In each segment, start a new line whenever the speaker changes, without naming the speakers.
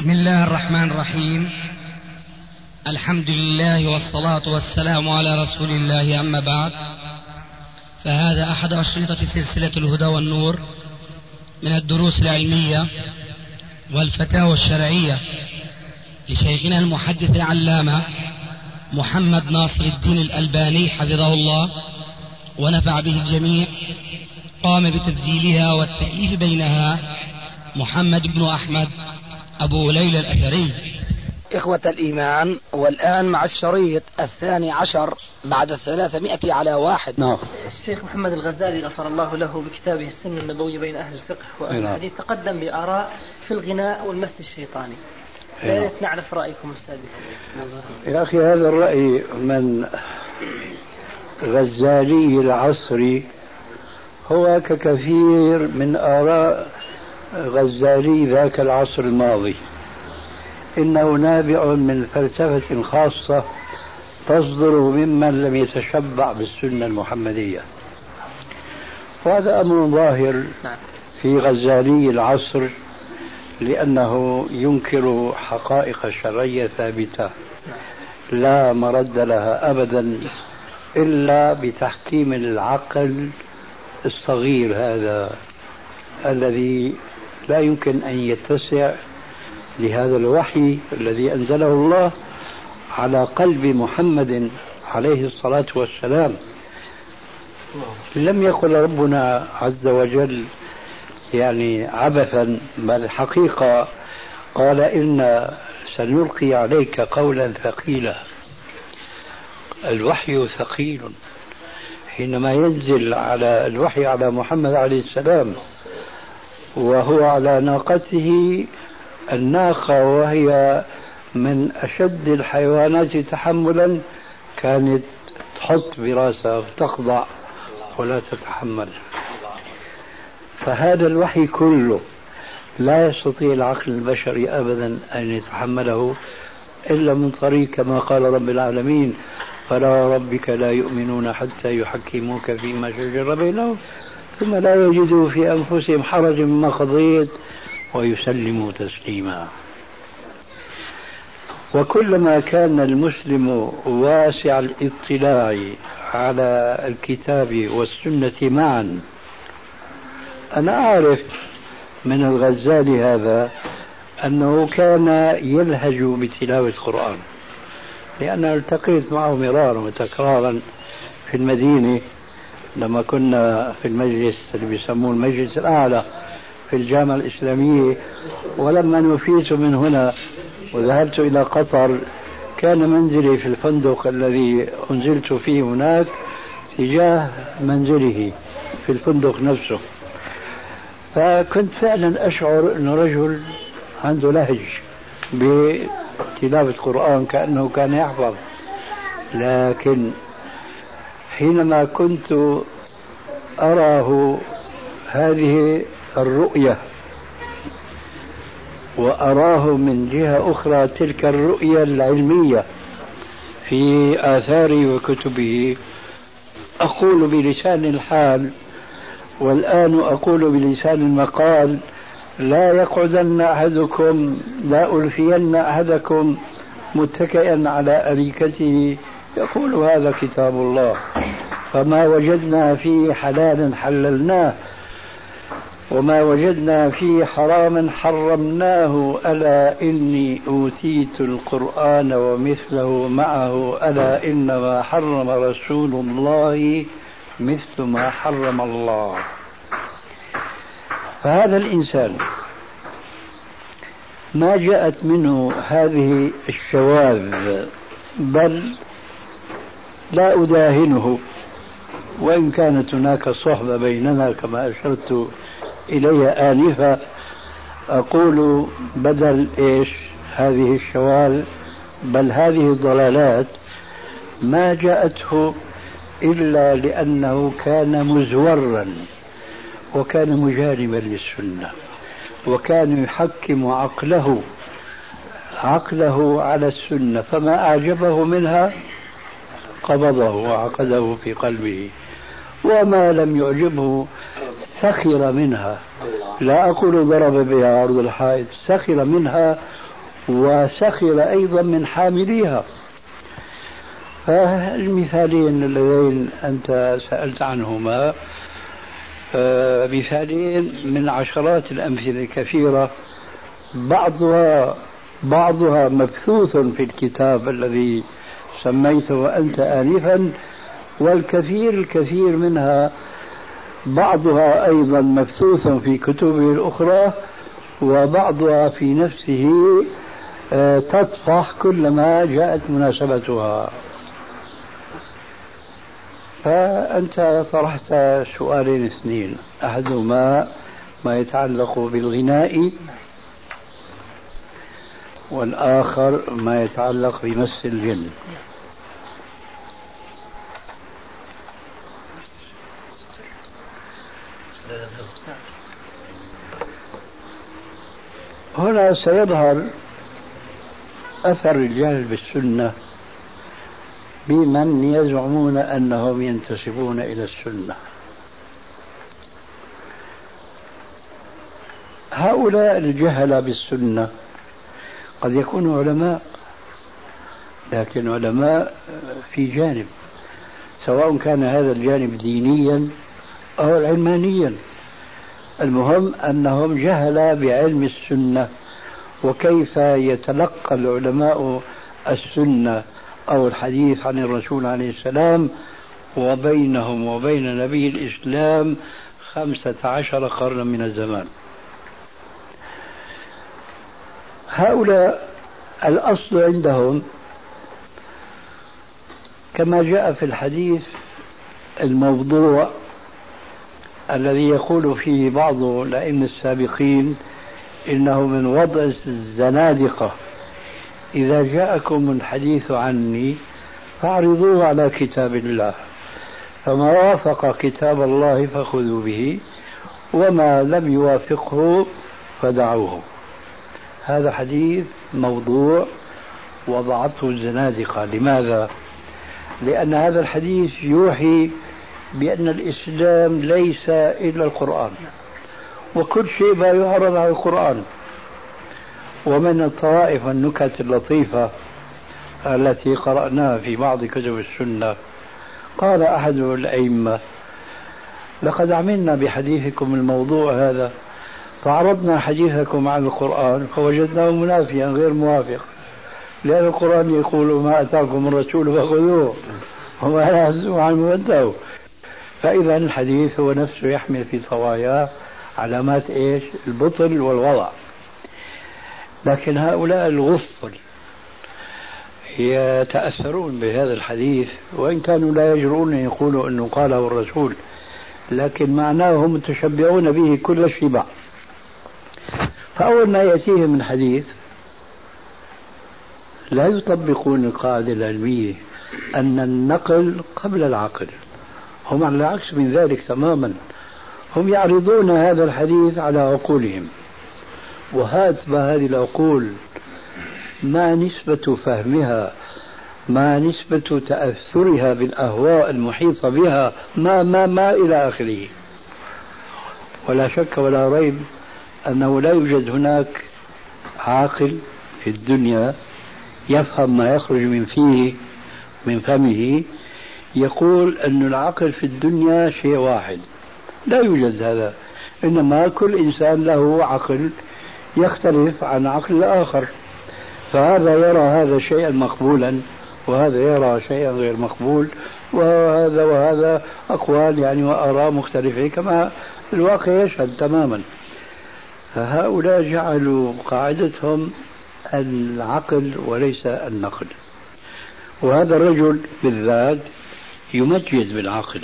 بسم الله الرحمن الرحيم. الحمد لله والصلاة والسلام على رسول الله، أما بعد، فهذا أحد أشرطة سلسلة الهدى والنور من الدروس العلمية والفتاوى الشرعية لشيخنا المحدث العلامة محمد ناصر الدين الألباني حفظه الله ونفع به الجميع. قام بتسجيلها والتأليف بينها محمد بن أحمد أبو ليلى الأثري.
إخوة الإيمان، والآن مع الشريط 12 بعد 300 على 1.
نعم.
الشيخ محمد الغزالي غفر الله له بكتابه السنة النبوي بين أهل الفقه وأهل الحديث تقدم بآراء في الغناء والمس الشيطاني. لا ريت نعرف رأيكم أستاذ.
يا أخي، هذا الرأي من غزالي العصري هو ككثير من آراء غزالي ذاك العصر الماضي، إنه نابع من فلسفة خاصة تصدر ممن لم يتشبع بالسنة المحمدية، وهذا أمر ظاهر في غزالي العصر، لأنه ينكر حقائق شرعية ثابتة لا مرد لها أبدا إلا بتحكيم العقل الصغير هذا الذي لا يمكن أن يتسع لهذا الوحي الذي أنزله الله على قلب محمد عليه الصلاة والسلام. لم يقل ربنا عز وجل يعني عبثا، بل حقيقة قال إن سنلقي عليك قولا ثقيلا. الوحي ثقيل حينما ينزل على الوحي على محمد عليه السلام وهو على ناقته، الناقة وهي من أشد الحيوانات تحملا كانت تحط براسها وتخضع ولا تتحمل. فهذا الوحي كله لا يستطيع العقل البشري أبدا أن يتحمله إلا من طريق كما قال رب العالمين: فلا ربك لا يؤمنون حتى يحكموك فيما شجر بينهم ثم لا يجدوا في أنفسهم حرج مما قضيت ويسلموا تسليما. وكلما كان المسلم واسع الاطلاع على الكتاب والسنة معا، أنا أعرف من الغزالي هذا أنه كان يلهج بتلاوة القرآن، لأن التقيت معه مرارا وتكرارا في المدينة لما كنا في المجلس اللي بيسموه المجلس الأعلى في الجامعة الإسلامية. ولما نفيت من هنا وذهبت إلى قطر كان منزلي في الفندق الذي أنزلت فيه هناك تجاه منزله في الفندق نفسه، فكنت فعلا أشعر أنه رجل عنده لهج بتلاوة القرآن كأنه كان يحفظ. لكن حينما كنت أراه هذه الرؤية وأراه من جهة أخرى تلك الرؤية العلمية في آثاره وكتبه، أقول بلسان الحال والآن أقول بلسان المقال: لا يقعدن أحدكم، لا ألفين أحدكم متكئا على أريكته يقول هذا كتاب الله، فما وجدنا فيه حلالا حللناه وما وجدنا فيه حراما حرمناه، ألا إني أوتيت القرآن ومثله معه، ألا إنما حرم رسول الله مثل ما حرم الله. فهذا الإنسان ما جاءت منه هذه الشواذ، بل لا أداهنه، وإن كانت هناك صحبة بيننا كما أشرت إليها آنفا، أقول بدل هذه الشواذ بل هذه الضلالات ما جاءته إلا لأنه كان مزورا وكان مجانبا للسنة، وكان يحكم عقله على السنة، فما أعجبه منها قبضه وعقده في قلبه، وما لم يعجبه سخر منها. لا أقول ضرب بها عرض الحائط، سخر منها وسخر أيضا من حامليها. فالمثالين اللذين أنت سألت عنهما مثالين من عشرات الأمثلة الكثيرة، بعضها مبثوث في الكتاب الذي سميته أنت آنفا، الكثير منها بعضها أيضا مبثوث في كتبه الأخرى، وبعضها في نفسه تطفح كلما جاءت مناسبتها. فأنت طرحت سؤالين اثنين، أحدهما ما يتعلق بالغناء، والآخر ما يتعلق بمس الجن. هنا سيظهر أثر الجهل بالسنة بمن يزعمون أنهم ينتسبون إلى السنة. هؤلاء الجهل بالسنة قد يكونوا علماء، لكن علماء في جانب، سواء كان هذا الجانب دينيا أو علمانيا، المهم أنهم جهل بعلم السنة وكيف يتلقى العلماء السنة أو الحديث عن الرسول عليه السلام، وبينهم وبين نبي الإسلام 15 قرنا من الزمان. هؤلاء الأصل عندهم كما جاء في الحديث الموضوع الذي يقول فيه بعض الأئمة السابقين إنه من وضع الزنادقة: إذا جاءكم الحديث عني فاعرضوه على كتاب الله، فما وافق كتاب الله فخذوا به، وما لم يوافقه فدعوه. هذا حديث موضوع وضعته الزنادقة. لماذا؟ لأن هذا الحديث يوحي بأن الإسلام ليس إلا القرآن، وكل شيء ما يعرض على القرآن. ومن الطوائف والنكت اللطيفة التي قرأناها في بعض كتب السنة، قال أحد الأئمة: لقد عملنا بحديثكم الموضوع هذا، فعرضنا حديثكم عن القرآن فوجدناه منافيا غير موافق، لأن القرآن يقول: ما أتاكم الرسول فخذوه وما نهاكم عنه فانتهوا. فإذا الحديث هو نفسه يحمل في طواياه علامات إيش؟ البطل والوضع. لكن هؤلاء الغفل يتأثرون بهذا الحديث، وإن كانوا لا يجرؤون أن يقولوا أنه قاله الرسول، لكن معناه هم متشبعون به كل الشبع. فأول ما يأتيهم من حديث لا يطبقون القاعدة العلمية أن النقل قبل العقل، هم على العكس من ذلك تماما، هم يعرضون هذا الحديث على عقولهم. وهات هذه العقول ما نسبة فهمها، ما نسبة تأثرها بالأهواء المحيطة بها، ما إلى آخره. ولا شك ولا ريب أنه لا يوجد هناك عاقل في الدنيا يفهم ما يخرج من فمه يقول أن العقل في الدنيا شيء واحد. لا يوجد هذا، إنما كل إنسان له عقل يختلف عن عقل الآخر، فهذا يرى هذا شيئا مقبولا وهذا يرى شيئا غير مقبول، وهذا أقوال يعني وآراء مختلفة كما الواقع يشهد تماما. فهؤلاء جعلوا قاعدتهم العقل وليس النقل، وهذا الرجل بالذات يمجد بالعقل،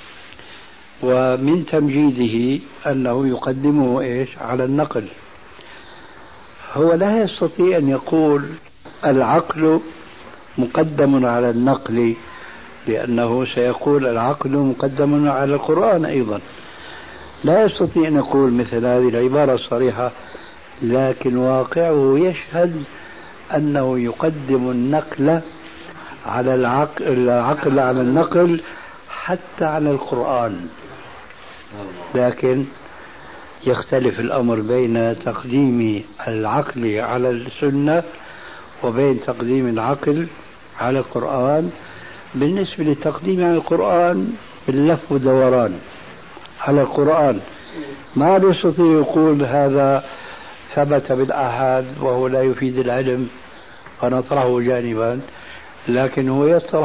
ومن تمجيده أنه يقدمه إيش على النقل. هو لا يستطيع أن يقول العقل مقدم على النقل، لأنه سيقول العقل مقدم على القرآن أيضا. لا يستطيع أن يقول مثل هذه العبارة الصريحة، لكن واقعه يشهد أنه يقدم النقل على العقل على النقل حتى على القرآن. لكن يختلف الأمر بين تقديم العقل على السنة وبين تقديم العقل على القرآن. بالنسبة للتقديم على القرآن باللف ودوران على القرآن، ما يستطيع يقول هذا ثبت بالآحاد وهو لا يفيد العلم فنطرحه جانبا، لكن هو يطرح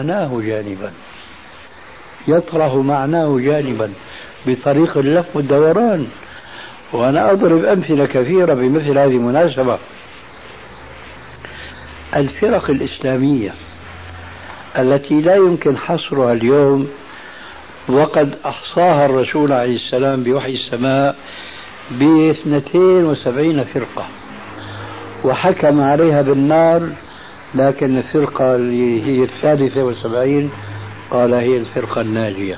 معناه جانبا بطريق اللف والدوران. وأنا أضرب أمثلة كثيرة بمثل هذه المناسبة. الفرق الإسلامية التي لا يمكن حصرها اليوم، وقد أحصاها الرسول عليه السلام بوحي السماء ب72 فرقة وحكم عليها بالنار، لكن الفرقة اللي هي 73 قال هي الفرقة الناجية.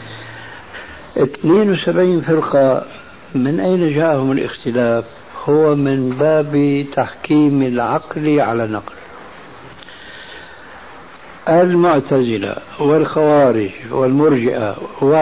72 فرقة من أين جاءهم الاختلاف؟ هو من باب تحكيم العقل على النقل. المعتزلة والخوارج والمرجئة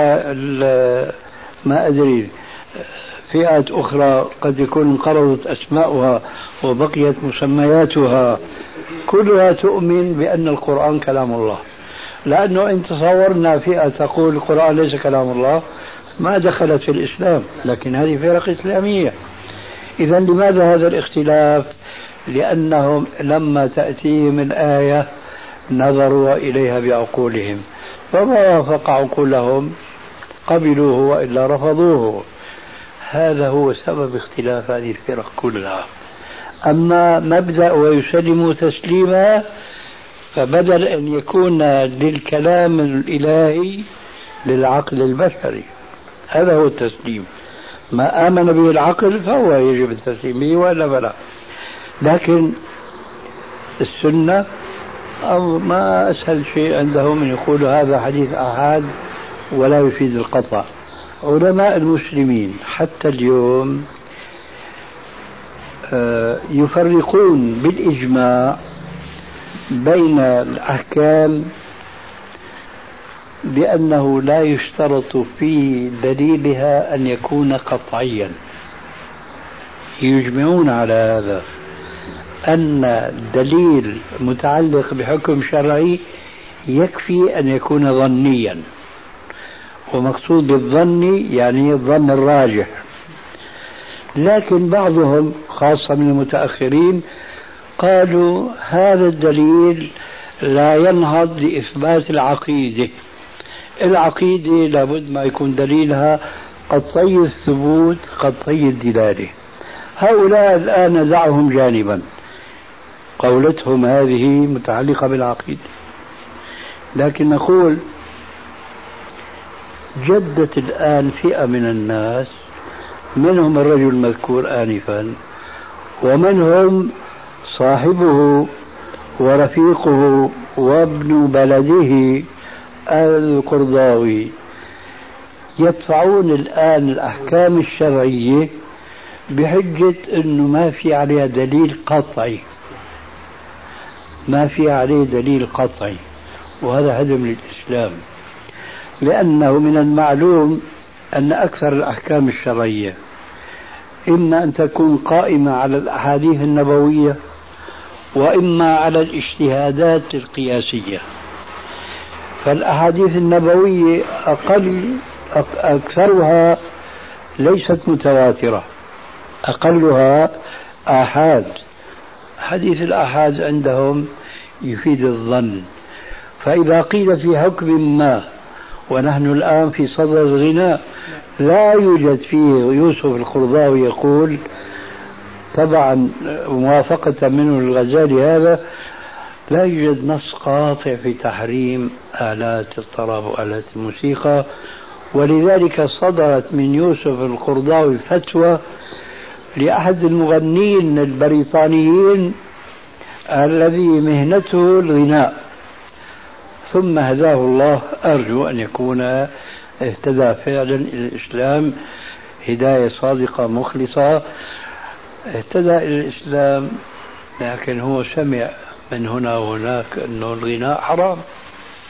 وما أدري فئات أخرى قد يكون انقرضت أسماؤها وبقيت مسمياتها، كلها تؤمن بأن القرآن كلام الله. لأنه إن تصورنا فئة تقول القرآن ليس كلام الله ما دخلت في الإسلام، لكن هذه فرق إسلامية. إذا لماذا هذا الاختلاف؟ لأنهم لما تأتيهم الآية نظروا إليها بعقولهم، فما وافق عقولهم قبلوه وإلا رفضوه. هذا هو سبب اختلاف هذه الفرق كلها. أما مبدأ ويسلم تسليما، فبدل أن يكون للكلام الإلهي للعقل البشري، هذا هو التسليم. ما آمن به العقل فهو يجب التسليم به ولا فلا. لكن السنة أو ما أسهل شيء عندهم أن يقولوا هذا حديث آحاد ولا يفيد القطع. علماء المسلمين حتى اليوم يفرقون بالإجماع بين الأحكام بأنه لا يشترط في دليلها أن يكون قطعيا. يجمعون على هذا أن دليل متعلق بحكم شرعي يكفي أن يكون ظنيا، ومقصود بالظن يعني الظن الراجح. لكن بعضهم خاصة من المتأخرين قالوا هذا الدليل لا ينهض لإثبات العقيدة. العقيدة لابد ما يكون دليلها قطعي الثبوت قطعي الدلالة. هؤلاء الآن دعهم جانبا، قولتهم هذه متعلقة بالعقيدة. لكن نقول جدت الآن فئة من الناس، منهم الرجل المذكور آنفا، ومنهم صاحبه ورفيقه وابن بلده القرضاوي، يدفعون الآن الأحكام الشرعية بحجة أنه ما في عليها دليل قطعي، ما في عليه دليل قطعي، وهذا هدم للإسلام. لأنه من المعلوم أن أكثر الأحكام الشرعية إما أن تكون قائمة على الأحاديث النبوية وإما على الاجتهادات القياسية. فالأحاديث النبوية أكثرها ليست متواترة، أقلها آحاد. حديث الآحاد عندهم يفيد الظن. فإذا قيل في حكم ما، ونحن الآن في صدد الغناء لا يوجد فيه يوسف القرضاوي يقول طبعا موافقة منه الغزالي هذا، لا يوجد نص قاطع في تحريم آلات الطرب وآلات الموسيقى. ولذلك صدرت من يوسف القرضاوي فتوى لأحد المغنين البريطانيين الذي مهنته الغناء، ثم هداه الله. أرجو أن يكون اهتدى فعلا إلى الإسلام هداية صادقة مخلصة، اهتدى إلى الإسلام، لكن هو سمع من هنا وهناك أنه الغناء حرام،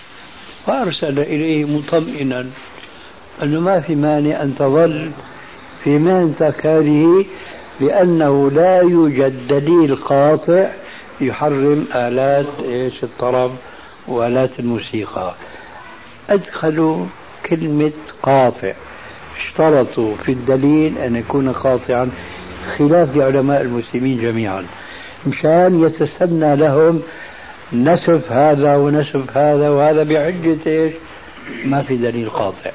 فأرسل إليه مطمئنا أنه ما في مانع أن تظل في مهنتك هذه، لأنه لا يوجد دليل قاطع يحرم آلات الطرب وآلات الموسيقى. أدخلوا كلمة قاطع، اشترطوا في الدليل أن يكون قاطعا، خلاف لعلماء المسلمين جميعا، مشان يتسنى لهم نسف هذا ونسف هذا وهذا بحجة إيش؟ ما في دليل قاطع.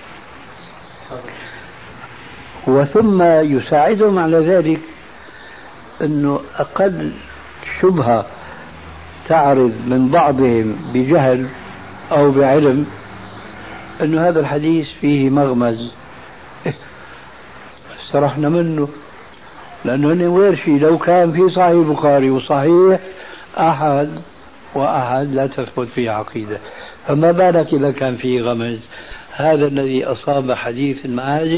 وثم يساعدهم على ذلك أنه أقل شبهة تعرض من بعضهم بجهل أو بعلم أنه هذا الحديث فيه مغمز، استرحنا منه، لأنه وين شيء لو كان في صحيح البخاري وصحيح أحد وأحد لا تثبت فيه عقيدة، فما بالك إذا كان فيه غمز. هذا الذي أصاب حديث المعازف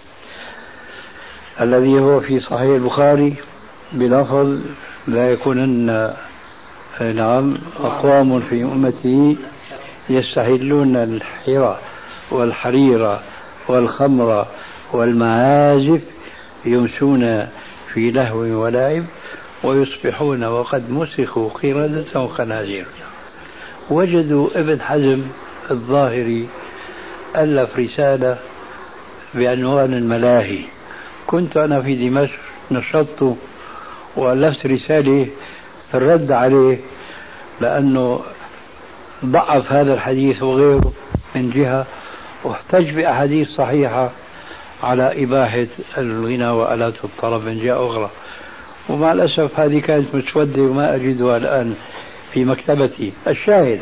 الذي هو في صحيح البخاري بلفظ لا يكونن نعم أقوام في أمتي يستحلون الحرى والحريرة والخمر والمعازف يمسون في لهو ولعب ويصبحون وقد مسخوا قردة وخنازير. وجدوا ابن حزم الظاهري ألف رسالة بعنوان الملاهي. كنت أنا في دمشق نشطت وألفت رسالة في الرد عليه، لأنه ضعف هذا الحديث وغيره من جهة، واحتج بأحاديث صحيحة على إباحة الغنى وآلات الطرب من جهة أخرى. ومع الأسف هذه كانت مسودة وما أجدها الآن في مكتبتي. الشاهد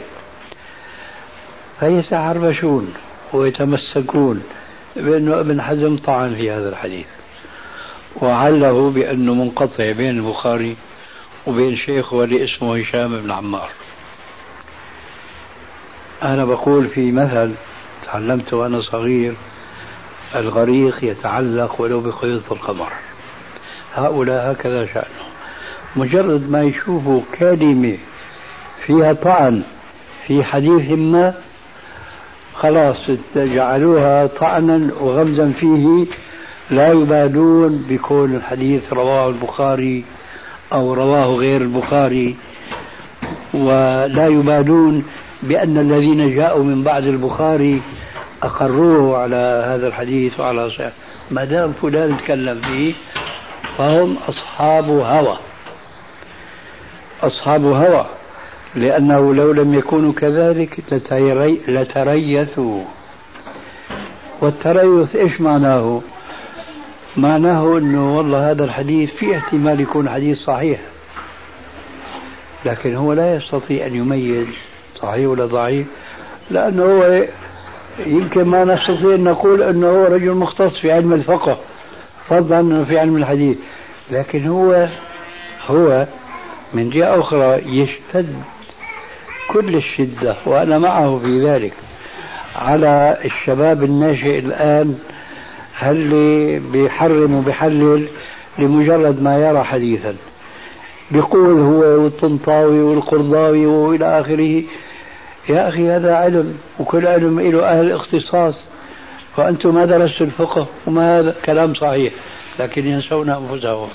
فيتحربشون ويتمسكون بأنه ابن حزم طعن في هذا الحديث وعله بأنه منقطع بين البخاري وبين شيخه اللي اسمه هشام بن عمار. أنا بقول في مثل تعلمته وأنا صغير: الغريق يتعلق ولو بخيوط القمر. هؤلاء هكذا شأنهم، مجرد ما يشوفوا كلمة فيها طعن في حديث ما خلاص جعلوها طعنا وغمزا فيه، لا يبالون بكون الحديث رواه البخاري أو رواه غير البخاري، ولا يبالون بأن الذين جاءوا من بعد البخاري أقروه على هذا الحديث وعلى صحيح. ما دام فلان تكلم فيه فهم أصحاب هوى، أصحاب هوى، لأنه لو لم يكونوا كذلك لتريثوا. والتريث إيش معناه؟ معناه أنه والله هذا الحديث في احتمال يكون حديث صحيح، لكن هو لا يستطيع أن يميز صحيح ولا ضعيف، لأنه هو يمكن ما نستطيع أن نقول أنه هو رجل مختص في علم الفقه فضلا أنه في علم الحديث، لكن هو من جهة أخرى يشتد كل الشدة، وأنا معه في ذلك، على الشباب الناشئ الآن اللي بيحرم وبيحلل لمجرد ما يرى حديثا، بيقول هو والطنطاوي والقرضاوي وإلى آخره. يا أخي هذا علم، وكل علم له أهل اختصاص، فأنتم ما درستوا الفقه وما هذا كلام صحيح، لكن ينسون أنفسهم.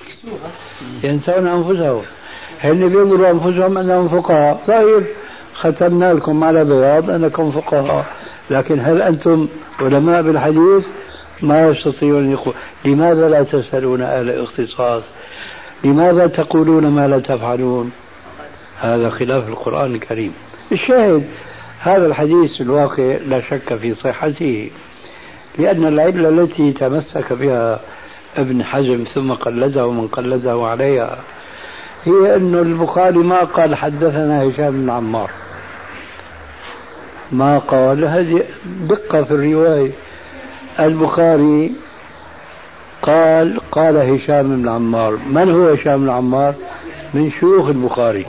هن بيقولوا أنفسهم أنهم فقهاء. طيب ختمنا لكم على بياض أنكم فقهاء، لكن هل أنتم علماء بالحديث؟ ما يستطيعون أن يقول. لماذا لا تسألون أهل الاختصاص؟ لماذا تقولون ما لا تفعلون؟ هذا خلاف القرآن الكريم. الشاهد هذا الحديث الواقع لا شك في صحته، لأن العلة التي تمسك بها ابن حزم ثم قلده من قلده عليها هي أن البخاري ما قال حدثنا هشام بن عمار، ما قال. هذه دقة في الرواية. البخاري قال هشام بن عمار. من هو هشام بن عمار؟ من شيوخ البخاري،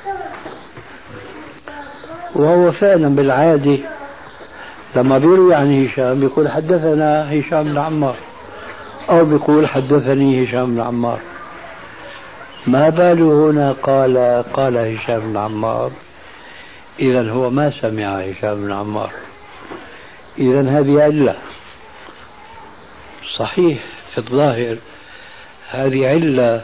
وهو فعلا بالعادة لما بيروي عن هشام بيقول حدثنا هشام بن عمار، أو بيقول حدثني هشام بن عمار. ما باله هنا قال هشام بن عمار؟ إذن هو ما سمع هشام بن عمار. إذن هذه علة. صحيح في الظاهر هذه علة،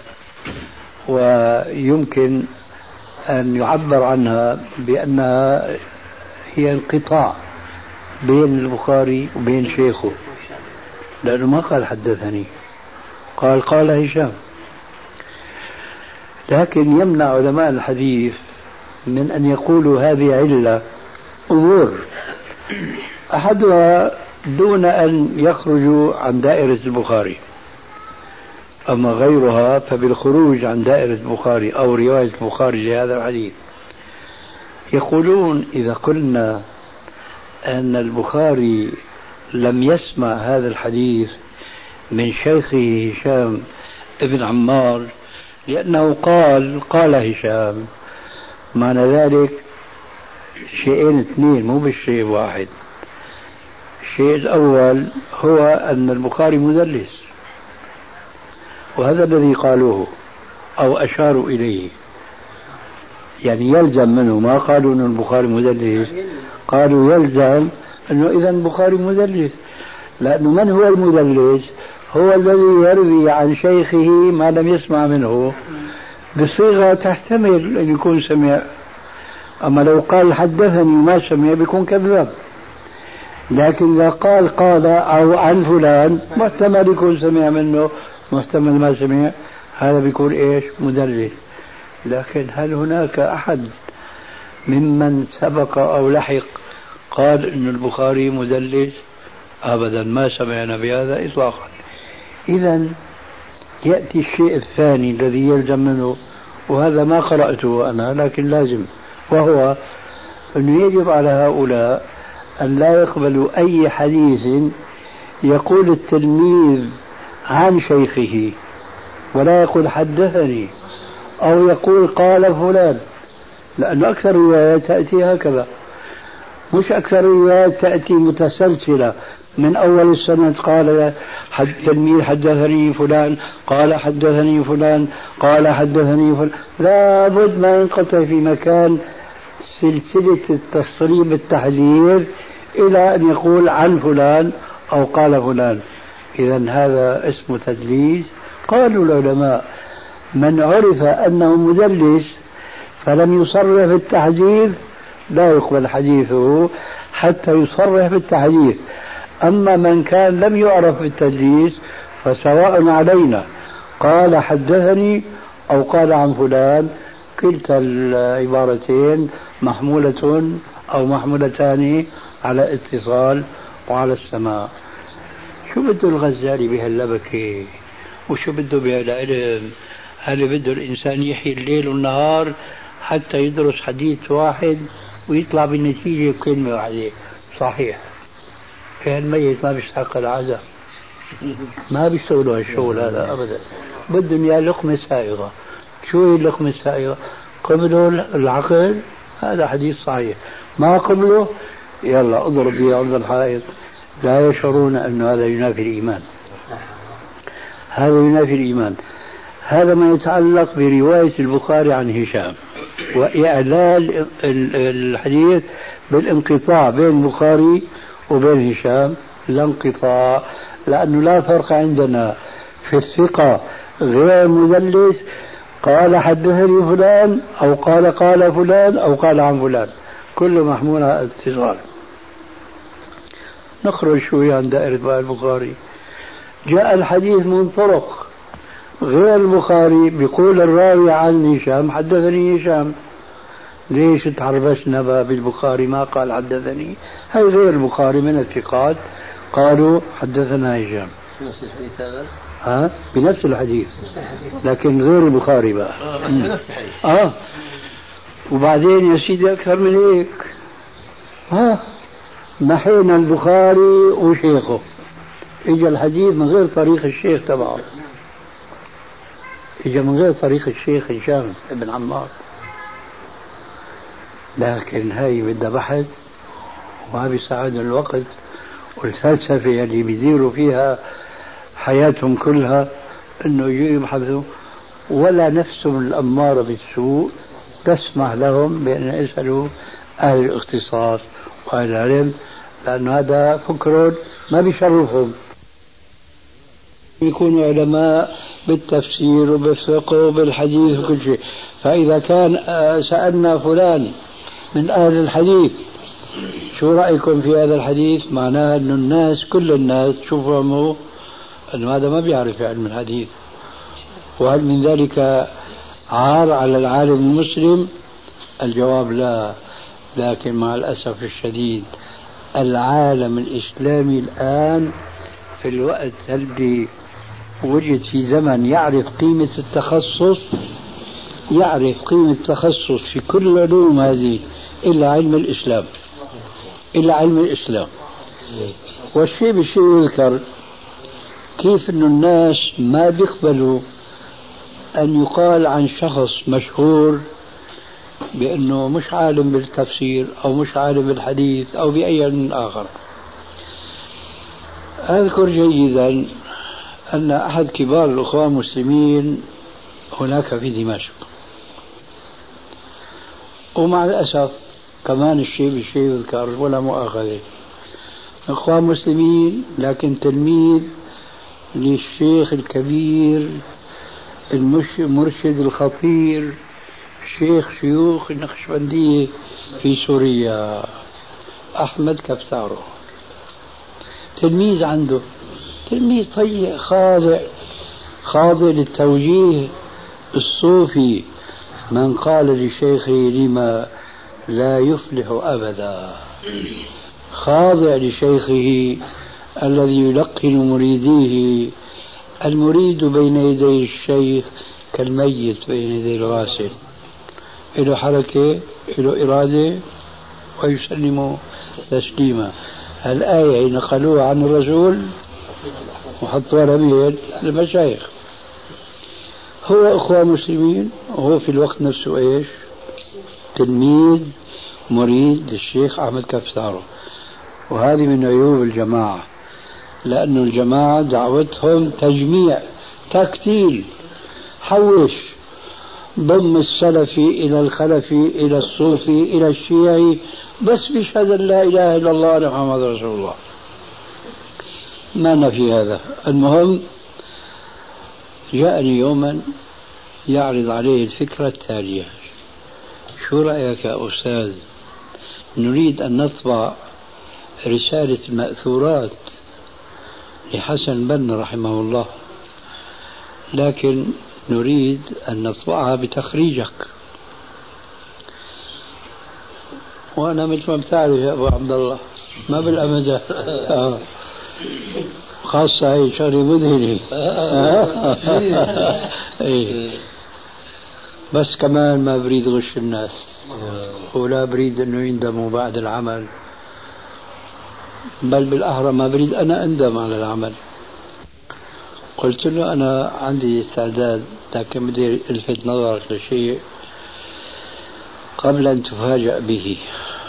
ويمكن أن يعبر عنها بأنها هي انقطاع بين البخاري وبين شيخه، لأنه ما قال حدثني، قال هشام. لكن يمنع علماء الحديث من أن يقولوا هذه علة أمور، أحدها دون أن يخرجوا عن دائرة البخاري، أما غيرها فبالخروج عن دائرة البخاري أو رواية البخاري لهذا الحديث. يقولون إذا قلنا أن البخاري لم يسمع هذا الحديث من شيخه هشام ابن عمار لأنه قال هشام، معنى ذلك شيئين اثنين مو بالشيء واحد. الشيء الأول هو أن البخاري مدلس، وهذا الذي قالوه أو أشاروا إليه، يعني يلزم منه، ما قالوا أن البخاري مدلس، قالوا يلزم أنه إذا البخاري مدلس، لأنه من هو المدلس؟ هو الذي يروي عن شيخه ما لم يسمع منه بصيغة تحتمل أن يكون سمع. أما لو قال حدثني ما سمع بيكون كذاب، لكن إذا قال أو عن فلان محتمل يكون سمع منه، محتمل ما سمع، هذا بيكون إيش؟ مدلس. لكن هل هناك أحد ممن سبق أو لحق قال إن البخاري مدلس؟ أبدا، ما سمعنا بهذا إطلاقا. إذن يأتي الشيء الثاني الذي يلزم منه، وهذا ما قرأته أنا لكن لازم، وهو أنه يجب على هؤلاء أن لا يقبلوا أي حديث يقول التلميذ عن شيخه، ولا يقول حدثني أو يقول قال فلان، لأن أكثر الروايات تأتي هكذا، مش أكثر الروايات تأتي متسلسلة من أول السنة، قال التلميذ حدثني فلان قال حدثني فلان قال حدثني فلان، لا بد ما ينقطع في مكان سلسلة التصريب التحذير إلى أن يقول عن فلان أو قال فلان. إذن هذا اسمه تدليس. قالوا العلماء من عرف أنه مدلس فلم يصرح بالتحديث لا يقبل حديثه حتى يصرح بالتحديث. أما من كان لم يعرف بالتدليس فسواء علينا قال حدثني أو قال عن فلان، كلتا العبارتين محمولة أو محمولتان على اتصال وعلى السماع. شو بده الغزالي بهاللبكة؟ وشو بده بهالعلم؟ هل بده الإنسان يحيي الليل والنهار حتى يدرس حديث واحد ويطلع بالنتيجة بكلمة واحدة؟ صحيح، كان الميت ما بيستحق العزاء، ما بيشتغلوا هالشغل هذا أبدا. بدهم يا لقمة سائغة. شو هي اللقمة السائغة؟ قبلوا العقل، هذا حديث صحيح، ما قبله يلا اضرب به عرض الحائط. لا يشعرون أن هذا ينافي الإيمان، هذا ينافي الإيمان. هذا ما يتعلق برواية البخاري عن هشام وإعلال الحديث بالانقطاع بين البخاري وبين هشام. لا انقطاع، لأنه لا فرق عندنا في الثقة غير مدلس قال حدثني فلان أو قال فلان أو قال عن فلان، كله محمول على اتصال. نخرج شوي عن دائرة البخاري. جاء الحديث من طرق غير البخاري، بيقول الراوي عن هشام حدثني هشام، ليش تحربشنا بالبخاري ما قال حدثني؟ هاي غير البخاري من الثقات قالوا حدثنا هشام.
نفس الحديث هذا؟
بنفس الحديث لكن غير البخاري بقى.
نفس الحديث.
وبعدين يا سيدي أكثر من هيك، نحينا البخاري وشيخه، اجى الحديث من غير طريق الشيخ تبعه، اجى من غير طريق الشيخ هشام ابن عمار. لكن هاي بدها بحث وما بيساعد الوقت والفلسفة اللي بيديروا فيها حياتهم كلها انه يبحثوا، ولا نفسهم الأمارة بالسوء تسمح لهم بأن يسألوا أهل الاختصاص وأهل العلم، لأن هذا فكر ما بيشرفهم. يكونوا علماء بالتفسير وبالفقه وبالحديث وكل شيء. فإذا كان سألنا فلان من أهل الحديث شو رأيكم في هذا الحديث، معناه أن الناس كل الناس تشوفوا أنه هذا ما بيعرف علم الحديث. وهل من ذلك عار على العالم المسلم؟ الجواب لا. لكن مع الأسف الشديد العالم الإسلامي الآن في الوقت اللي وجد في زمن يعرف قيمة التخصص، يعرف قيمة التخصص في كل العلوم هذه إلا علم الإسلام، إلا علم الإسلام. والشيء بالشيء يذكر كيف أن الناس ما بيقبلوا أن يقال عن شخص مشهور بأنه مش عالم بالتفسير أو مش عالم بالحديث أو بأي علم آخر. أذكر جيدا أن أحد كبار الأخوان المسلمين هناك في دمشق، ومع الأسف كمان الشيء بالشيء يذكر ولا مؤاخذة، أخوان مسلمين لكن تلميذ للشيخ الكبير المرشد الخطير شيخ شيوخ النقشبندية في سوريا أحمد كفتارو، تلميذ عنده، تلميذ طيب خاضع للتوجيه الصوفي. من قال لشيخه لما لا يفلح أبدا، خاضع لشيخه الذي يلقن مريديه. المريد بين يدي الشيخ كالميت بين يدي الغاسل، له حركة له إرادة ويسلم تسليما. الآية نقلوها عن الرسول وحطوها لمين؟ المشايخ. هو أخوة مسلمين وهو في الوقت نفسه إيش؟ تلميذ مريد للشيخ أحمد كفتارو. وهذه من عيوب الجماعة، لأن الجماعة دعوتهم تجميع تكتيل، حوش، ضم السلفي إلى الخلفي إلى الصوفي إلى الشيعي، بس بشهادة لا إله إلا الله محمد رسول الله. ما نفي هذا. المهم جاءني يوما يعرض عليه الفكرة التالية: شو رأيك يا أستاذ، نريد أن نطبع رسالة المأثورات لحسن بن رحمه الله، لكن نريد أن نطبعها بتخريجك. وأنا مثل ما بتعرف يا أبو عبد الله ما بالأمد خاصة هي شغلة مذهلة بس كمان ما بريد غش الناس ولا بريد أنه يندموا بعد العمل، بل بالأحرى ما بريد أنا أندم على العمل. قلت له أنا عندي استعداد، لكن بدي ألفت نظرك لشيء قبل أن تفاجأ به.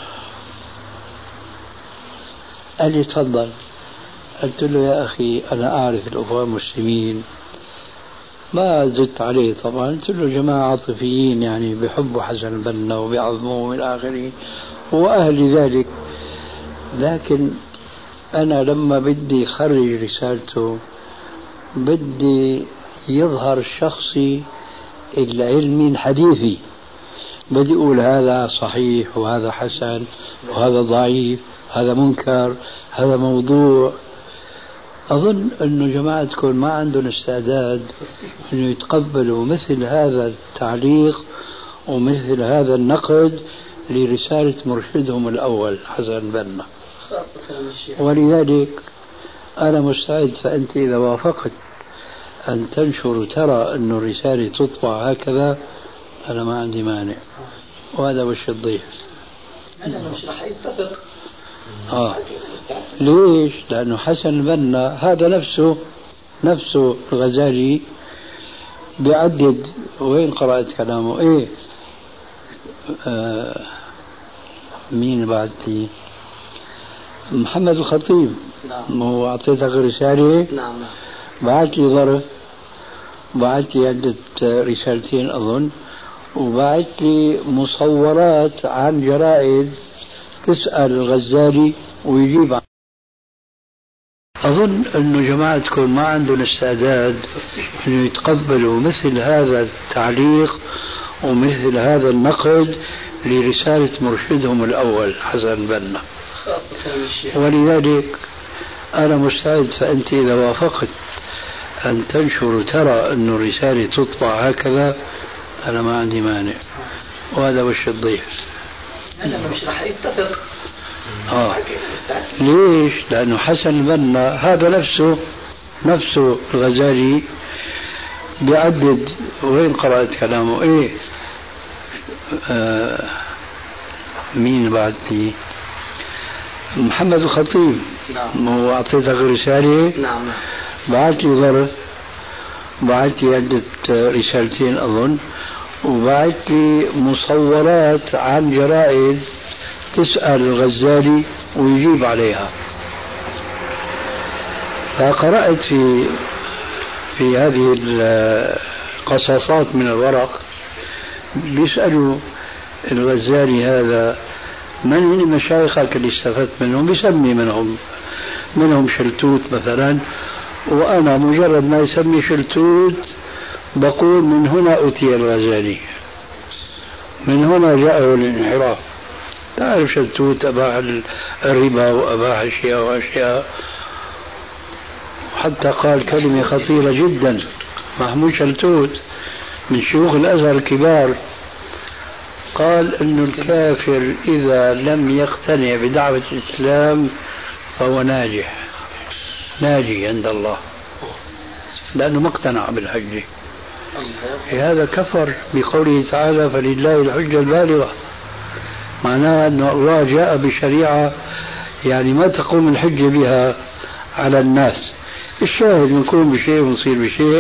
قال لي تفضل. قلت له يا أخي أنا أعرف الأخوة المسلمين، ما زدت عليه طبعا، قلت له جماعة عاطفيين يعني بحبوا حسن البنا وبيعظموه من آخره وأهل ذلك، لكن أنا لما بدي خرج رسالته بدي يظهر شخصي العلمي الحديثي، بدي أقول هذا صحيح وهذا حسن وهذا ضعيف، هذا منكر، هذا موضوع. أظن أنه جماعتكم ما عندهم استعداد أنه يتقبلوا مثل هذا التعليق ومثل هذا النقد لرسالة مرشدهم الأول حسن بنا، ولذلك أنا مستعد. فأنت إذا وافقت أن تنشر وترى أن الرسالة تطبع هكذا أنا ما عندي مانع، وهذا وش الضيف.
أنا مش رح يتفق.
ليش؟ لأنه حسن البنا هذا نفسه الغزالي بيعدد. وين قرأت كلامه؟ إيه مين بعد لي؟ محمد الخطيب.
نعم.
هو أعطيتك رسالة.
نعم.
بعت لي ظرف، بعت لي عدة رسالتين أظن، وبعت لي مصورات عن جرائد تسأل الغزالي ويجيب أظن أنه جماعتكم ما عندهم استعداد أنه يتقبلوا مثل هذا التعليق ومثل هذا النقد لرسالة مرشدهم الأول حسن البنا، ولذلك أنا مستعد. فأنت إذا وافقت أن تنشر ترى أن الرسالة تطبع هكذا أنا ما عندي مانع، وهذا وش الضيف.
أنا مش راح يتفق.
ليش؟ لأنه حسن البنا هذا نفسه الغزالي بيعدد. وين قرأت كلامه؟ إيه مين بعدني؟ محمد الخطيب.
نعم.
هو أعطيتك رسالة.
نعم.
بعث لي ظرف، بعث لي عدة رسالتين أظن، وبعث لي مصورات عن جرائد تسأل الغزالي ويجيب عليها. فقرأت في هذه القصاصات من الورق بيسألوا الغزالي هذا من هم مشايخك اللي استفدت منهم، بيسمي منهم شلتوت مثلا، وأنا مجرد ما يسمي شلتوت بقول من هنا أتي الغزالي، من هنا جاءه الانحراف. تعرف شلتوت أباح الربا وأباح أشياء وأشياء، حتى قال كلمة خطيرة جدا محمود شلتوت من شيوخ الأزهر الكبار، قال إنه الكافر إذا لم يقتنع بدعوة الإسلام فهو ناجي عند الله، لأنه ما اقتنع بالحج. هذا كفر بقوله تعالى فلله الحجة البالغة، معناه أن الله جاء بشريعة يعني ما تقوم الحجة بها على الناس. الشاهد نكون بشيء ونصير بشيء.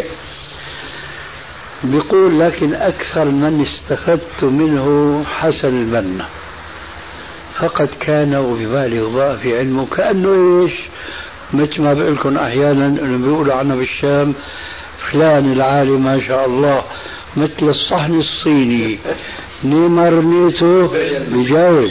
بيقول لكن أكثر من استفدت منه حسن البنا، فقد كان وببالغ بقى في علمه كأنه إيش مثل ما بقول لكم أحيانا إنه بيقولوا عنه بالشام فلان العالم ما شاء الله مثل الصحن الصيني نيما رميته بجاوب.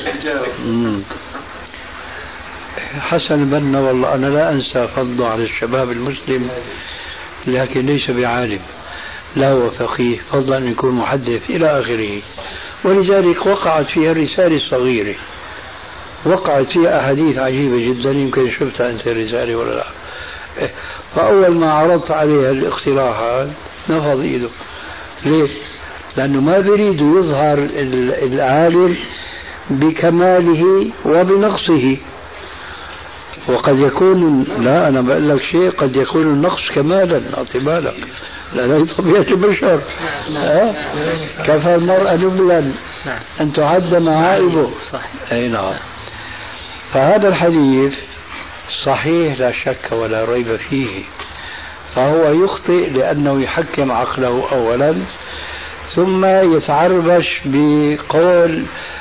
حسن البنا والله أنا لا أنسى فضله على الشباب المسلم، لكن ليس بعالم، لا هو فقيه، فضلا أن يكون محدث إلى آخره. ولذلك وقعت فيها الرسالة الصغيرة، وقعت فيها أحاديث عجيبة جدا، يمكن شفتها أنت الرسالة ولا لا. فأول ما عرضت عليها الاقتراحات نفض إيده. ليش؟ لأنه ما بيريد يظهر العالم بكماله وبنقصه، وقد يكون لا أنا بقول لك شيء قد يكون النقص كمالا، أعطي بالك لأن طبيعة البشر. كفى المرء نبلا أن تعد معائبه. أي نعم. فهذا الحديث صحيح لا شك ولا ريب فيه، فهو يخطئ لأنه يحكم عقله أولا، ثم يتعربش بقول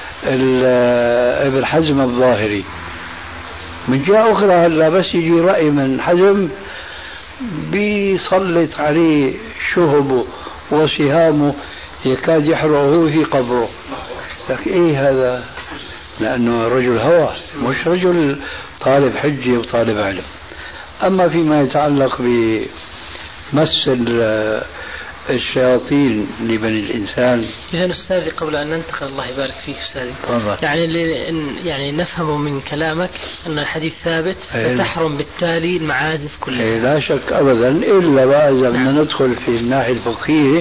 ابن حزم الظاهري. من جهة أخرى هلا بس يجي رأي من حزم بيسلط عليه شهبه وسهامه يكاد يحرقه في قبره. لكن إيه هذا؟ لأنه رجل هوى مش رجل طالب حجة وطالب علم. أما فيما يتعلق بمس الشياطين لبني الإنسان.
إذا أستاذي قبل أن ننتقل الله يبارك فيك أستاذي، يعني نفهم من كلامك أن الحديث ثابت فتحرم بالتالي المعازف كلها.
لا شك أبدا، إلا بقى إذا بدنا ندخل في الناحية الفقهية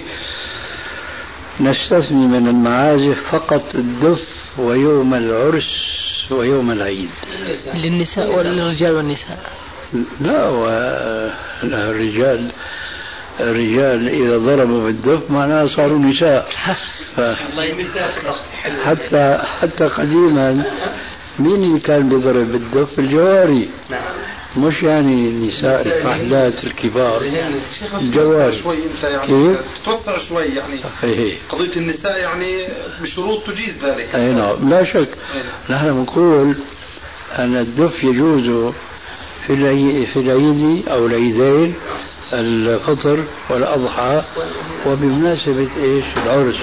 نستثني من المعازف فقط الدف ويوم العرس ويوم العيد
للنساء والرجال والنساء.
لا الرجال إذا ضربوا بالدف معناها صاروا نساء. حتى قديما مين اللي كان بيضرب بالدف؟ الجواري، مش يعني النساء الفحلات الكبار، الجواري.
شوي انت يعني توسع شوي يعني قضية النساء يعني بشروط تجيز ذلك.
اي نعم لا شك. نحن نقول ان الدف يجوز في العيد او العيدين الفطر والأضحى وبمناسبة إيش العرس.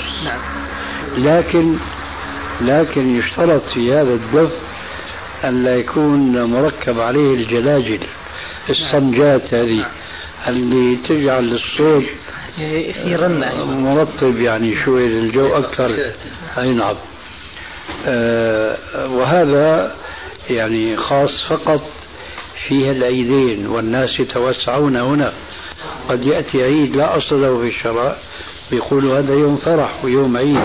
لكن يشترط في هذا الدف أن لا يكون مركب عليه الجلاجل، الصنجات هذه اللي تجعل الصوت
يصير
مرطب يعني شوي للجو أكثر. أي نعم. وهذا يعني خاص فقط فيها العيدين، والناس يتوسعون هنا. قد يأتي عيد لا أصل له في الشرع بيقولوا هذا يوم فرح ويوم عيد.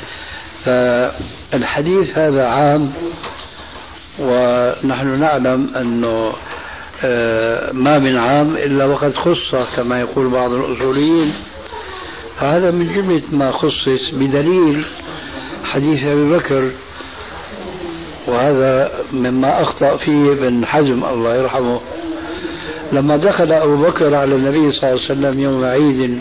فالحديث هذا عام، ونحن نعلم أنه ما من عام إلا وقد خص كما يقول بعض الأصوليين. فهذا من جملة ما خصص بدليل حديث أبي بكر، وهذا مما أخطأ فيه ابن حزم الله يرحمه. لما دخل أبو بكر على النبي صلى الله عليه وسلم يوم عيد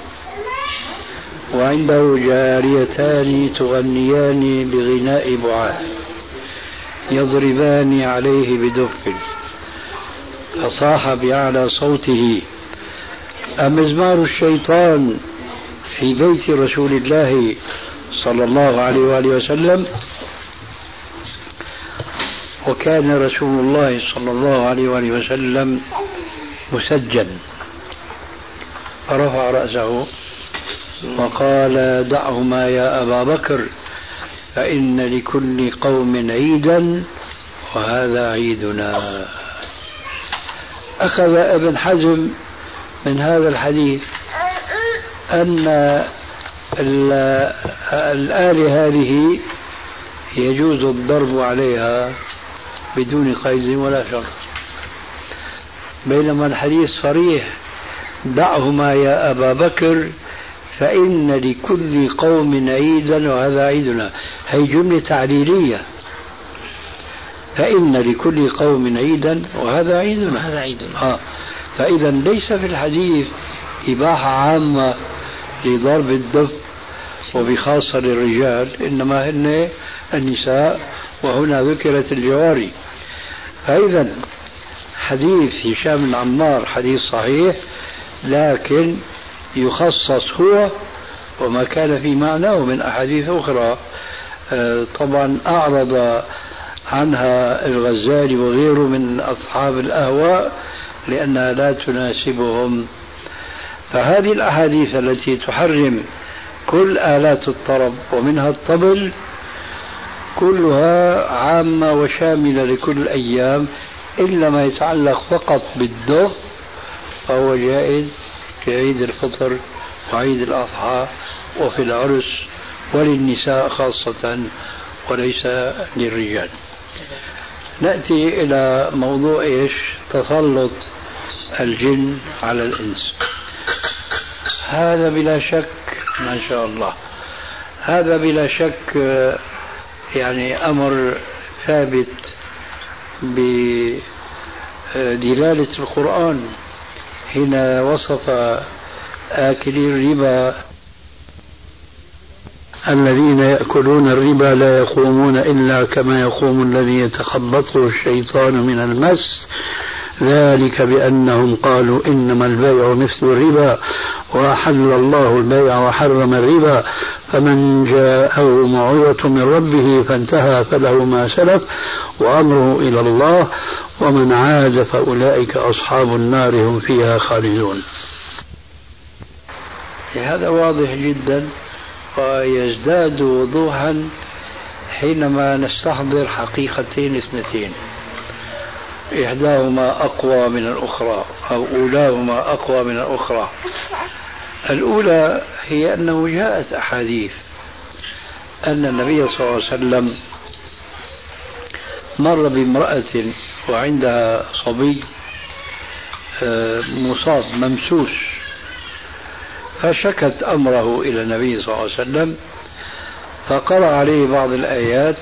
وعنده جاريتان تغنيان بغناء بعاث يضربان عليه بدف، فصاح بأعلى صوته: أمزمار الشيطان في بيت رسول الله صلى الله عليه وآله وسلم؟ وكان رسول الله صلى الله عليه وآله وسلم مسجن، فرفع رأسه وقال: دعهما يا أبا بكر، فإن لكل قوم عيدا وهذا عيدنا. أخذ ابن حزم من هذا الحديث أن الآلة هذه يجوز الضرب عليها بدون قيد ولا شرط، بينما الحديث صريح: دعهما يا أبا بكر فإن لكل قوم عيدا وهذا عيدنا. هي جملة تعليلية، فإن لكل قوم عيدا وهذا عيدنا. فإذا ليس في الحديث إباحة عامة لضرب الدف وبخاصة للرجال، إنما هن النساء، وهنا ذكرت الجواري. فإذا حديث هشام بن عمار حديث صحيح، لكن يخصص هو وما كان في معناه من أحاديث أخرى. طبعا أعرض عنها الغزالي وغيره من أصحاب الأهواء لأنها لا تناسبهم. فهذه الأحاديث التي تحرم كل آلات الطرب ومنها الطبل كلها عامة وشاملة لكل الأيام، إلا ما يتعلق فقط بالدف فهو جائز في عيد الفطر وعيد الأضحى وفي العرس وللنساء خاصة وليس للرجال. نأتي إلى موضوع تسلط الجن على الإنس. هذا بلا شك ما شاء الله، هذا بلا شك يعني أمر ثابت بدلالة القرآن حين وصف آكلي الربا: الذين يأكلون الربا لا يقومون إلا كما يقوم الذي يتخبطه الشيطان من المس، ذلك بأنهم قالوا إنما البيع مثل الربا وأحل الله البيع وحرم الربا، فمن جاءه موعظة من ربه فانتهى فله ما سلف وأمره إلى الله ومن عاد فأولئك أصحاب النار هم فيها خالدون. هذا واضح جدا ويزداد وضوحا حينما نستحضر حقيقتين اثنتين، إحداهما أقوى من الأخرى أو أولاهما أقوى من الأخرى. الأولى هي أنه جاءت أحاديث أن النبي صلى الله عليه وسلم مر بامرأة وعندها صبي مصاب ممسوس، فشكت أمره إلى النبي صلى الله عليه وسلم، فقرأ عليه بعض الآيات